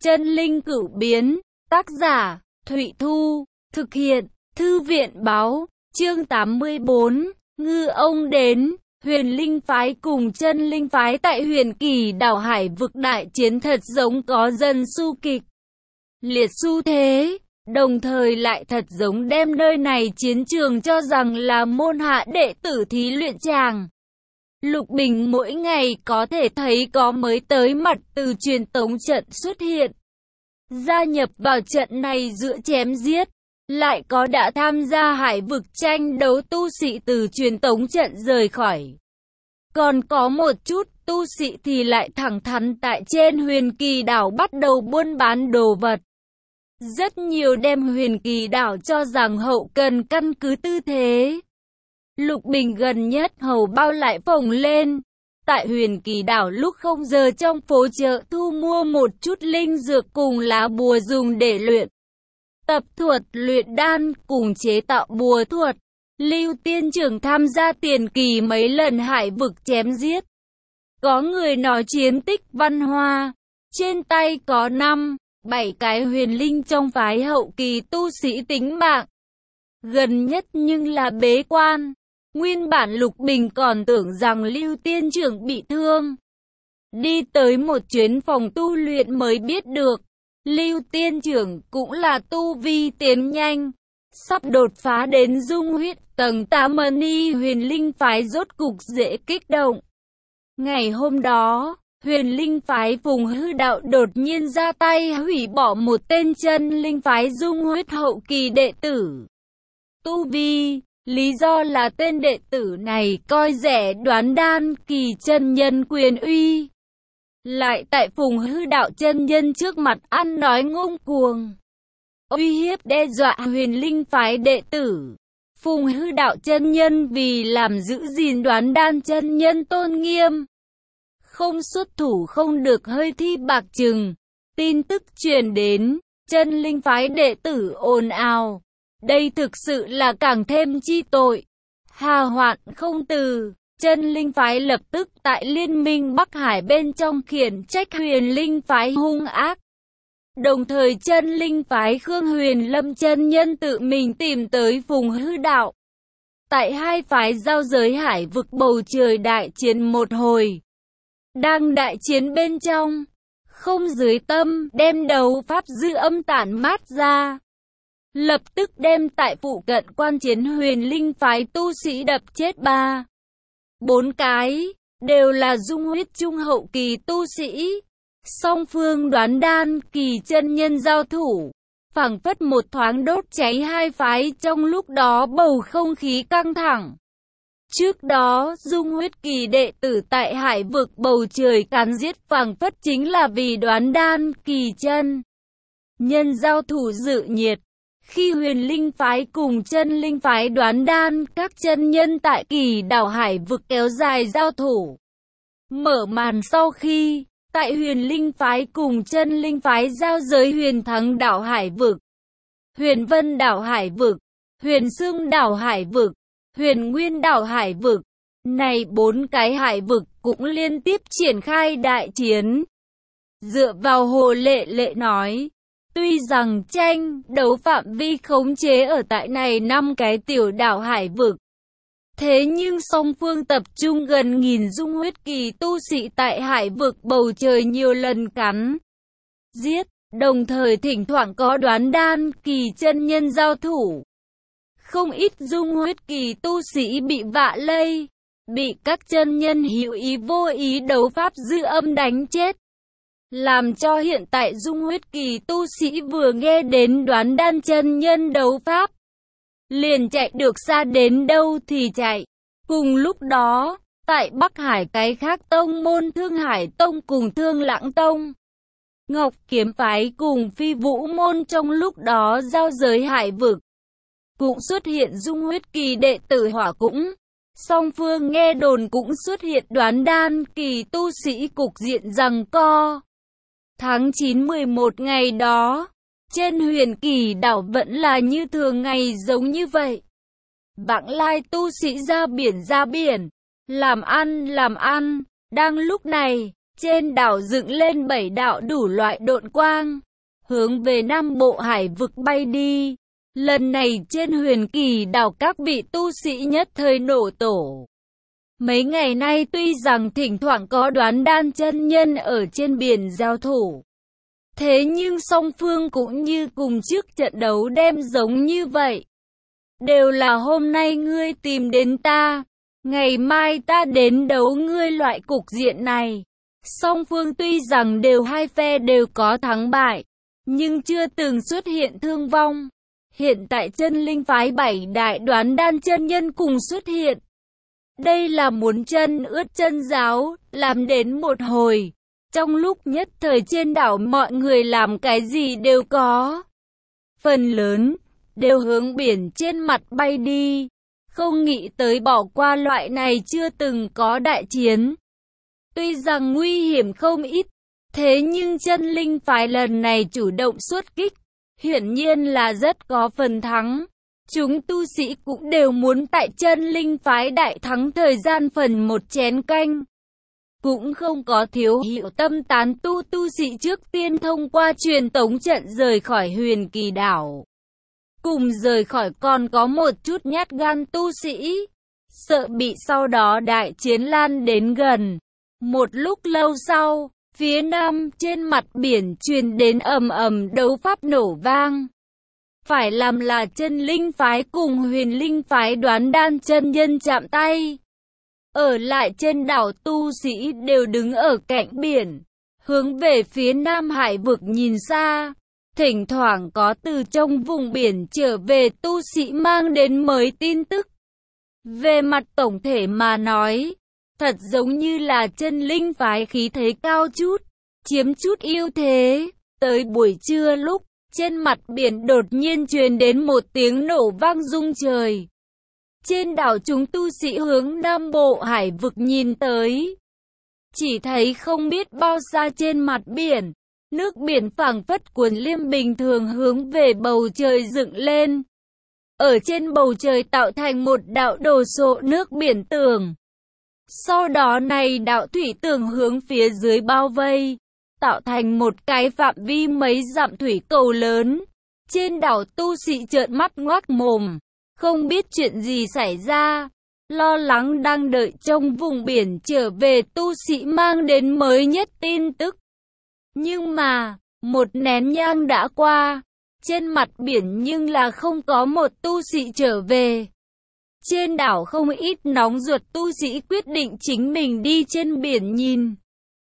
Chân linh cửu biến, tác giả, Thụy Thu, thực hiện, Thư viện báo, chương 84, Ngư ông đến. Huyền Linh phái cùng Chân Linh phái tại Huyền Kỳ đảo Hải vực đại chiến thật giống có dân su kịch liệt xu thế, đồng thời lại thật giống đem nơi này chiến trường cho rằng là môn hạ đệ tử thí luyện tràng. Lục Bình mỗi ngày có thể thấy có mới tới mặt từ truyền tống trận xuất hiện, gia nhập vào trận này giữa chém giết. Lại có đã tham gia hải vực tranh đấu tu sĩ từ truyền tống trận rời khỏi. Còn có một chút tu sĩ thì lại thẳng thắn tại trên Huyền Kỳ đảo bắt đầu buôn bán đồ vật. Rất nhiều đem Huyền Kỳ đảo cho rằng hậu cần căn cứ tư thế. Lục Bình gần nhất hầu bao lại phồng lên. Tại Huyền Kỳ đảo lúc không giờ trong phố chợ thu mua một chút linh dược cùng lá bùa dùng để luyện tập thuật luyện đan cùng chế tạo bùa thuật. Lưu Tiên Trưởng tham gia tiền kỳ mấy lần hải vực chém giết. Có người nói chiến tích văn hoa. Trên tay có 5-7 cái huyền linh trong phái hậu kỳ tu sĩ tính mạng. Gần nhất nhưng là bế quan. Nguyên bản Lục Bình còn tưởng rằng Lưu Tiên Trưởng bị thương. Đi tới một chuyến phòng tu luyện mới biết được. Lưu Tiên Trưởng cũng là tu vi tiến nhanh, sắp đột phá đến dung huyết tầng 8 mani Huyền Linh phái rốt cục dễ kích động. Ngày hôm đó, Huyền Linh phái Phùng Hư Đạo đột nhiên ra tay hủy bỏ một tên Chân Linh phái dung huyết hậu kỳ đệ tử. Tu vi, lý do là tên đệ tử này coi rẻ Đoán Đan kỳ chân nhân quyền uy. Lại tại Phùng Hư Đạo chân nhân trước mặt ăn nói ngông cuồng, uy hiếp đe dọa Huyền Linh phái đệ tử. Phùng Hư Đạo chân nhân vì làm giữ gìn Đoán Đan chân nhân tôn nghiêm, không xuất thủ không được hơi thi bạc trừng. Tin tức truyền đến, Chân Linh phái đệ tử ồn ào. Đây thực sự là càng thêm chi tội, hà hoạn không từ. Chân Linh phái lập tức tại Liên minh Bắc Hải bên trong khiển trách Huyền Linh phái hung ác. Đồng thời Chân Linh phái Khương Huyền Lâm chân nhân tự mình tìm tới Phùng Hư Đạo. Tại hai phái giao giới hải vực bầu trời đại chiến một hồi. Đang đại chiến bên trong, không dưới tâm đem đấu pháp dư âm tản mát ra. Lập tức đem tại phụ cận quan chiến Huyền Linh phái tu sĩ đập chết 3-4 cái, đều là dung huyết trung hậu kỳ tu sĩ. Song phương Đoán Đan kỳ chân nhân giao thủ, phảng phất một thoáng đốt cháy hai phái, trong lúc đó bầu không khí căng thẳng. Trước đó, dung huyết kỳ đệ tử tại hải vực bầu trời càn giết phảng phất chính là vì Đoán Đan kỳ chân nhân giao thủ dự nhiệt. Khi Huyền Linh phái cùng Chân Linh phái Đoán Đan các chân nhân tại Kỳ đảo hải vực kéo dài giao thủ. Mở màn sau khi, tại Huyền Linh phái cùng Chân Linh phái giao giới Huyền Thắng đảo hải vực, Huyền Vân đảo hải vực, Huyền Sương đảo hải vực, Huyền Nguyên đảo hải vực. Này 4 cái hải vực cũng liên tiếp triển khai đại chiến. Dựa vào Hồ Lệ Lệ nói, tuy rằng tranh đấu phạm vi khống chế ở tại này 5 cái tiểu đảo hải vực, thế nhưng song phương tập trung gần nghìn dung huyết kỳ tu sĩ tại hải vực bầu trời nhiều lần cắn giết, đồng thời thỉnh thoảng có Đoán Đan kỳ chân nhân giao thủ. Không ít dung huyết kỳ tu sĩ bị vạ lây, bị các chân nhân hữu ý vô ý đấu pháp dư âm đánh chết. Làm cho hiện tại dung huyết kỳ tu sĩ vừa nghe đến Đoán Đan chân nhân đấu pháp, liền chạy được xa đến đâu thì chạy. Cùng lúc đó, tại Bắc Hải cái khác tông môn Thương Hải Tông cùng Thương Lãng Tông, Ngọc Kiếm phái cùng Phi Vũ môn trong lúc đó giao giới hải vực, cũng xuất hiện dung huyết kỳ đệ tử hỏa cũng. Song phương nghe đồn cũng xuất hiện Đoán Đan kỳ tu sĩ, cục diện giằng co. Tháng 9-11 ngày đó, trên Huyền Kỳ đảo vẫn là như thường ngày giống như vậy. Vãng lai tu sĩ ra biển, làm ăn. Đang lúc này, Trên đảo dựng lên 7 đạo đủ loại độn quang, hướng về Nam Bộ Hải vực bay đi. Lần này trên Huyền Kỳ đảo các vị tu sĩ nhất thời nổ tổ. Mấy ngày nay tuy rằng thỉnh thoảng có Đoán Đan chân nhân ở trên biển giao thủ, thế nhưng song phương cũng như cùng trước trận đấu đem giống như vậy. Đều là hôm nay ngươi tìm đến ta, ngày mai ta đến đấu ngươi, loại cục diện này. Song phương tuy rằng đều hai phe đều có thắng bại, nhưng chưa từng xuất hiện thương vong. Hiện tại chân linh phái 7 đại Đoán Đan chân nhân cùng xuất hiện. Đây là muốn chân ướt chân giáo, làm đến một hồi. Trong lúc nhất thời trên đảo mọi người làm cái gì đều có. Phần lớn, đều hướng biển trên mặt bay đi. Không nghĩ tới bỏ qua loại này chưa từng có đại chiến. Tuy rằng nguy hiểm không ít, thế nhưng chân linh phái lần này chủ động xuất kích, hiển nhiên là rất có phần thắng. Chúng tu sĩ cũng đều muốn tại chân linh phái đại thắng thời gian phần một chén canh. Cũng không có thiếu hiệu tâm tán tu sĩ trước tiên thông qua truyền tống trận rời khỏi Huyền Kỳ đảo. Cùng rời khỏi còn có một chút nhát gan tu sĩ, sợ bị sau đó đại chiến lan đến gần. Một lúc lâu sau, phía nam trên mặt biển truyền đến ầm ầm đấu pháp nổ vang. Phải làm là chân linh phái cùng Huyền linh phái Đoán Đan chân nhân chạm tay. Ở lại trên đảo tu sĩ đều đứng ở cạnh biển, hướng về phía Nam Hải vực nhìn xa. Thỉnh thoảng có từ trong vùng biển trở về tu sĩ mang đến mới tin tức. Về mặt tổng thể mà nói, thật giống như là chân linh phái khí thế cao chút, chiếm chút ưu thế. Tới buổi trưa lúc, trên mặt biển đột nhiên truyền đến một tiếng nổ vang rung trời. Trên đảo chúng tu sĩ hướng Nam Bộ Hải vực nhìn tới. Chỉ thấy không biết bao xa trên mặt biển, nước biển phảng phất cuồn liêm bình thường hướng về bầu trời dựng lên. Ở trên bầu trời tạo thành một đạo đồ sộ nước biển tường. Sau đó này đạo thủy tường hướng phía dưới bao vây, tạo thành một cái phạm vi mấy dặm thủy cầu lớn. Trên đảo tu sĩ trợn mắt ngoác mồm, không biết chuyện gì xảy ra, lo lắng đang đợi trong vùng biển trở về tu sĩ mang đến mới nhất tin tức. Nhưng mà, một nén nhang đã qua, trên mặt biển nhưng là không có một tu sĩ trở về. Trên đảo không ít nóng ruột tu sĩ quyết định chính mình đi trên biển nhìn.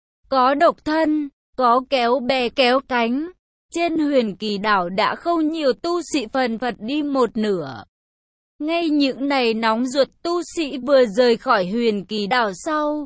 Có độc thân, có kéo bè kéo cánh. Trên Huyền Kỳ đảo đã không nhiều tu sĩ phần phật đi một nửa. Ngay những này nóng ruột tu sĩ vừa rời khỏi Huyền Kỳ đảo sau,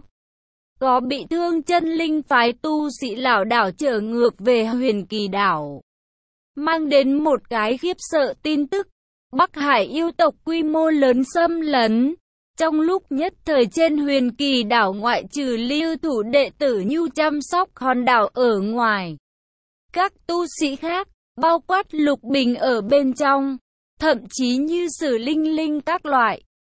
có bị thương chân linh phái tu sĩ lảo đảo trở ngược về Huyền Kỳ đảo. Mang đến một cái khiếp sợ tin tức, Bắc Hải yêu tộc quy mô lớn xâm lấn. Trong lúc nhất thời trên Huyền Kỳ đảo ngoại trừ lưu thủ đệ tử Nhu chăm sóc hòn đảo ở ngoài, các tu sĩ khác, bao quát Lục Bình ở bên trong, thậm chí như Sử Linh Linh các loại,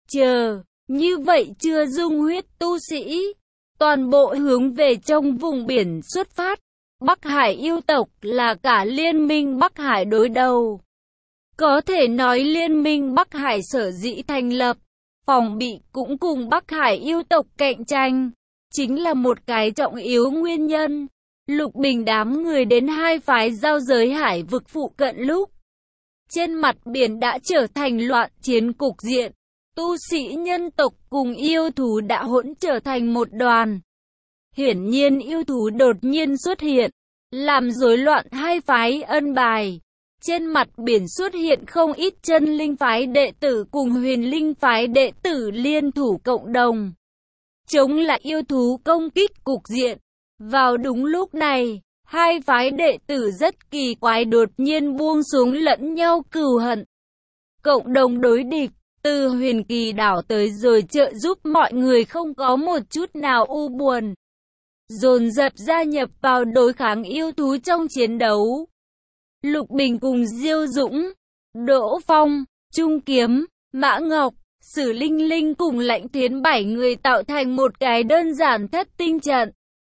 như vậy chưa dung huyết tu sĩ, toàn bộ hướng về trong vùng biển xuất phát. Bắc Hải yêu tộc là cả liên minh Bắc Hải đối đầu. Có thể nói liên minh Bắc Hải sở dĩ thành lập, phòng bị cũng cùng Bắc Hải yêu tộc cạnh tranh, chính là một cái trọng yếu nguyên nhân. Lục Bình đám người đến hai phái giao giới hải vực phụ cận lúc, trên mặt biển đã trở thành loạn chiến cục diện. Tu sĩ nhân tộc cùng yêu thú đã hỗn trở thành một đoàn. Hiển nhiên yêu thú đột nhiên xuất hiện, làm rối loạn hai phái ân bài. Trên mặt biển xuất hiện không ít chân linh phái đệ tử cùng Huyền linh phái đệ tử liên thủ cộng đồng, chống lại yêu thú công kích cục diện. Vào đúng lúc này, hai phái đệ tử rất kỳ quái đột nhiên buông xuống lẫn nhau cừu hận, cộng đồng đối địch. Từ Huyền Kỳ đảo tới rồi trợ giúp mọi người không có một chút nào u buồn, dồn dập gia nhập vào đối kháng yêu thú trong chiến đấu. Lục Bình cùng Diêu Dũng, Đỗ Phong, Trung Kiếm, Mã Ngọc, Sử Linh Linh cùng Lãnh Thiến 7 người tạo thành một cái đơn giản thất tinh trận.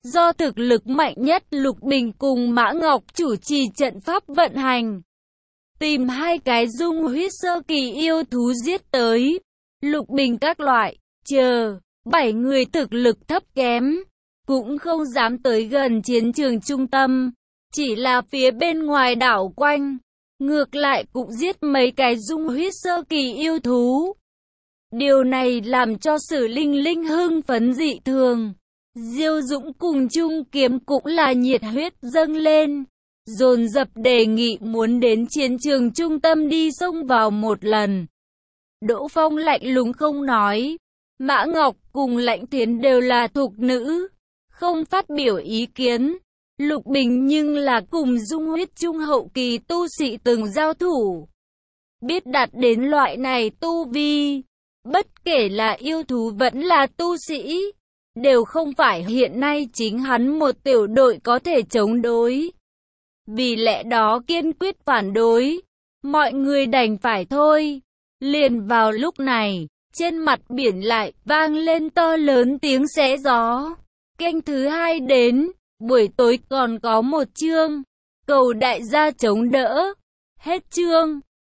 Do thực lực mạnh nhất Lục Bình cùng Mã Ngọc chủ trì trận pháp vận hành. Tìm hai cái dung huyết sơ kỳ yêu thú giết tới. Lục Bình các loại, chờ, 7 người thực lực thấp kém, cũng không dám tới gần chiến trường trung tâm, chỉ là phía bên ngoài đảo quanh. Ngược lại cũng giết mấy cái dung huyết sơ kỳ yêu thú. Điều này làm cho Sử Linh Linh hưng phấn dị thường. Diêu Dũng cùng Trung Kiếm cũng là nhiệt huyết dâng lên, dồn dập đề nghị muốn đến chiến trường trung tâm đi xông vào một lần. Đỗ Phong lạnh lùng không nói. Mã Ngọc cùng Lãnh Thiến đều là thục nữ, không phát biểu ý kiến. Lục Bình nhưng là cùng dung huyết trung hậu kỳ tu sĩ từng giao thủ, biết đạt đến loại này tu vi, bất kể là yêu thú vẫn là tu sĩ, đều không phải hiện nay chính hắn một tiểu đội có thể chống đối. Vì lẽ đó kiên quyết phản đối, mọi người đành phải thôi. Liền vào lúc này, trên mặt biển lại vang lên to lớn tiếng xé gió. Canh thứ 2 đến, buổi tối còn có một chương, cầu đại gia chống đỡ. Hết chương.